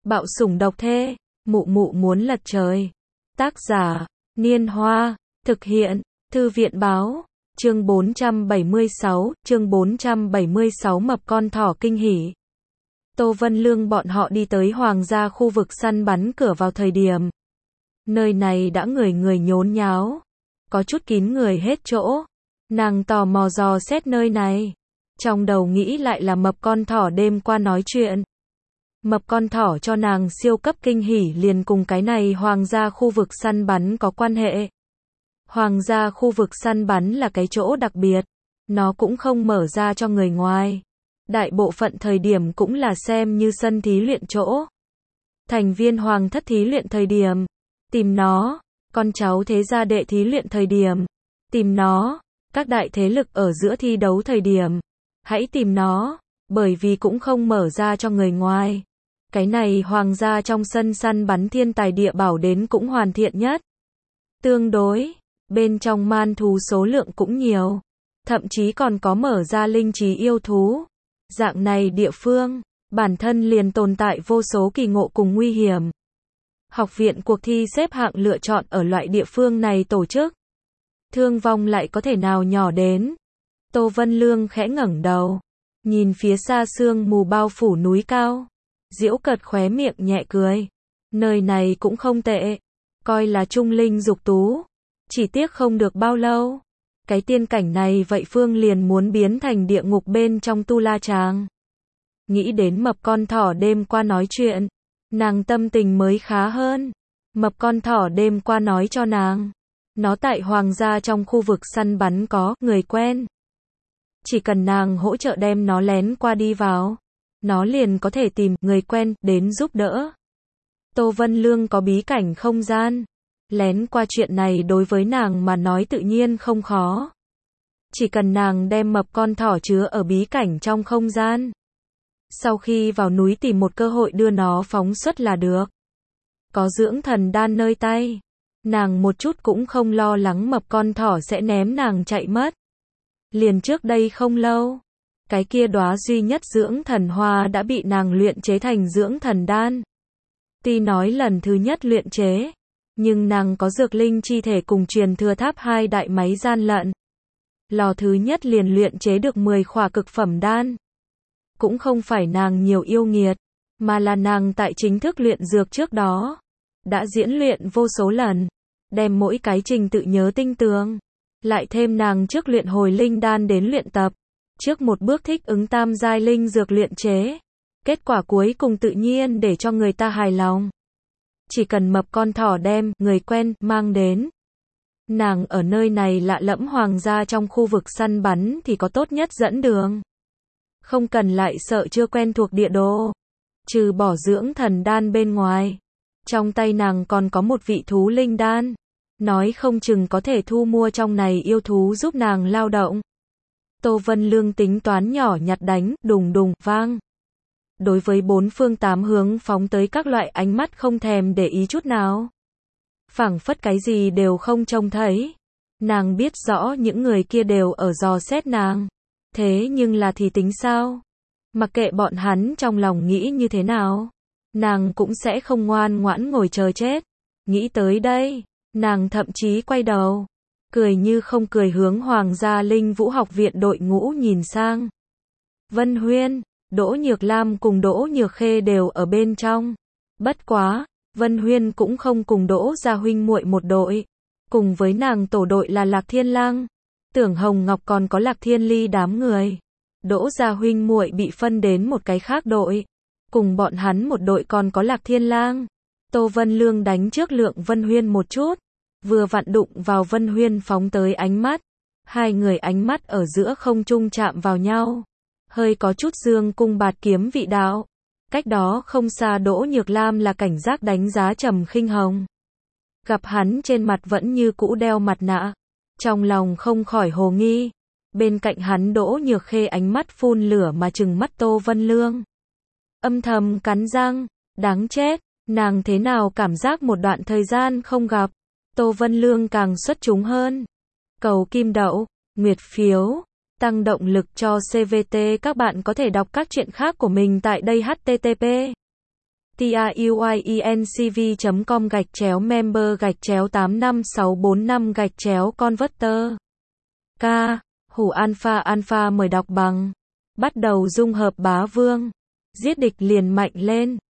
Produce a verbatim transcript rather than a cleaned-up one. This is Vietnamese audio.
Bạo sủng độc thê, mụ mụ muốn lật trời. Tác giả, Niên Hoa, thực hiện, Thư viện Báo, chương bốn trăm bảy mươi sáu, chương bốn trăm bảy mươi sáu mập con thỏ kinh hỉ. Tô Vân Lương bọn họ đi tới hoàng gia khu vực săn bắn cửa vào thời điểm. Nơi này đã người người nhốn nháo, có chút kín người hết chỗ. Nàng tò mò dò xét nơi này, trong đầu nghĩ lại là mập con thỏ đêm qua nói chuyện. Mập con thỏ cho nàng siêu cấp kinh hỉ liền cùng cái này hoàng gia khu vực săn bắn có quan hệ. Hoàng gia khu vực săn bắn là cái chỗ đặc biệt, nó cũng không mở ra cho người ngoài. Đại bộ phận thời điểm cũng là xem như sân thí luyện chỗ. Thành viên hoàng thất thí luyện thời điểm, tìm nó, con cháu thế gia đệ thí luyện thời điểm, tìm nó, các đại thế lực ở giữa thi đấu thời điểm, hãy tìm nó, bởi vì cũng không mở ra cho người ngoài. Cái này hoàng gia trong sân săn bắn thiên tài địa bảo đến cũng hoàn thiện nhất. Tương đối, bên trong man thú số lượng cũng nhiều, thậm chí còn có mở ra linh trí yêu thú. Dạng này địa phương, bản thân liền tồn tại vô số kỳ ngộ cùng nguy hiểm. Học viện cuộc thi xếp hạng lựa chọn ở loại địa phương này tổ chức. Thương vong lại có thể nào nhỏ đến. Tô Vân Lương khẽ ngẩng đầu, nhìn phía xa sương mù bao phủ núi cao, giễu cợt khóe miệng nhẹ cười. Nơi này cũng không tệ, coi là trung linh dục tú. Chỉ tiếc không được bao lâu, cái tiên cảnh này vậy phương liền muốn biến thành địa ngục bên trong tu la tràng. Nghĩ đến mập con thỏ đêm qua nói chuyện, nàng tâm tình mới khá hơn. Mập con thỏ đêm qua nói cho nàng, nó tại hoàng gia trong khu vực săn bắn có người quen. Chỉ cần nàng hỗ trợ đem nó lén qua đi vào, nó liền có thể tìm người quen đến giúp đỡ. Tô Vân Lương có bí cảnh không gian, lén qua chuyện này đối với nàng mà nói tự nhiên không khó. Chỉ cần nàng đem mập con thỏ chứa ở bí cảnh trong không gian, sau khi vào núi tìm một cơ hội đưa nó phóng xuất là được. Có dưỡng thần đan nơi tay, nàng một chút cũng không lo lắng mập con thỏ sẽ ném nàng chạy mất. Liền trước đây không lâu, cái kia đóa duy nhất dưỡng thần hoa đã bị nàng luyện chế thành dưỡng thần đan. Tuy nói lần thứ nhất luyện chế, nhưng nàng có dược linh chi thể cùng truyền thừa tháp hai đại máy gian lận. Lò thứ nhất liền luyện chế được mười khỏa cực phẩm đan. Cũng không phải nàng nhiều yêu nghiệt, mà là nàng tại chính thức luyện dược trước đó đã diễn luyện vô số lần, đem mỗi cái trình tự nhớ tinh tường. Lại thêm nàng trước luyện hồi linh đan đến luyện tập, trước một bước thích ứng tam giai linh dược luyện chế. Kết quả cuối cùng tự nhiên để cho người ta hài lòng. Chỉ cần mập con thỏ đem người quen mang đến, nàng ở nơi này lạ lẫm hoàng gia trong khu vực săn bắn thì có tốt nhất dẫn đường. Không cần lại sợ chưa quen thuộc địa đồ. Trừ bỏ dưỡng thần đan bên ngoài, trong tay nàng còn có một vị thú linh đan. Nói không chừng có thể thu mua trong này yêu thú giúp nàng lao động. Tô Vân Lương tính toán nhỏ nhặt đánh, đùng đùng, vang. Đối với bốn phương tám hướng phóng tới các loại ánh mắt không thèm để ý chút nào. Phảng phất cái gì đều không trông thấy. Nàng biết rõ những người kia đều ở dò xét nàng. Thế nhưng là thì tính sao? Mặc kệ bọn hắn trong lòng nghĩ như thế nào, nàng cũng sẽ không ngoan ngoãn ngồi chờ chết. Nghĩ tới đây, nàng thậm chí quay đầu, cười như không cười hướng Hoàng gia Linh Vũ học viện đội ngũ nhìn sang. Vân Huyên, Đỗ Nhược Lam cùng Đỗ Nhược Khê đều ở bên trong. Bất quá, Vân Huyên cũng không cùng Đỗ gia huynh muội một đội. Cùng với nàng tổ đội là Lạc Thiên Lang, Tưởng Hồng Ngọc còn có Lạc Thiên Ly đám người. Đỗ gia huynh muội bị phân đến một cái khác đội. Cùng bọn hắn một đội còn có Lạc Thiên Lang. Tô Vân Lương đánh trước Lượng Vân Huyên một chút, vừa vặn đụng vào Vân Huyên phóng tới ánh mắt. Hai người ánh mắt ở giữa không trung chạm vào nhau, hơi có chút dương cung bạt kiếm vị đạo. Cách đó không xa Đỗ Nhược Lam là cảnh giác đánh giá Trầm Khinh Hồng. Gặp hắn trên mặt vẫn như cũ đeo mặt nạ, trong lòng không khỏi hồ nghi. Bên cạnh hắn Đỗ Nhược Khê ánh mắt phun lửa mà trừng mắt Tô Vân Lương. Âm thầm cắn răng, đáng chết, nàng thế nào cảm giác một đoạn thời gian không gặp. Tô Vân Lương càng xuất chúng hơn. Cầu kim đậu, nguyệt phiếu, tăng động lực cho xê vê tê. Các bạn có thể đọc các truyện khác của mình tại đây. H T T P tiuyinc chấm com gạch chéo member gạch chéo tám năm sáu bốn năm gạch chéo converter. K. Hủ alpha alpha mời đọc bằng. Bắt đầu dung hợp bá vương. Giết địch liền mạnh lên.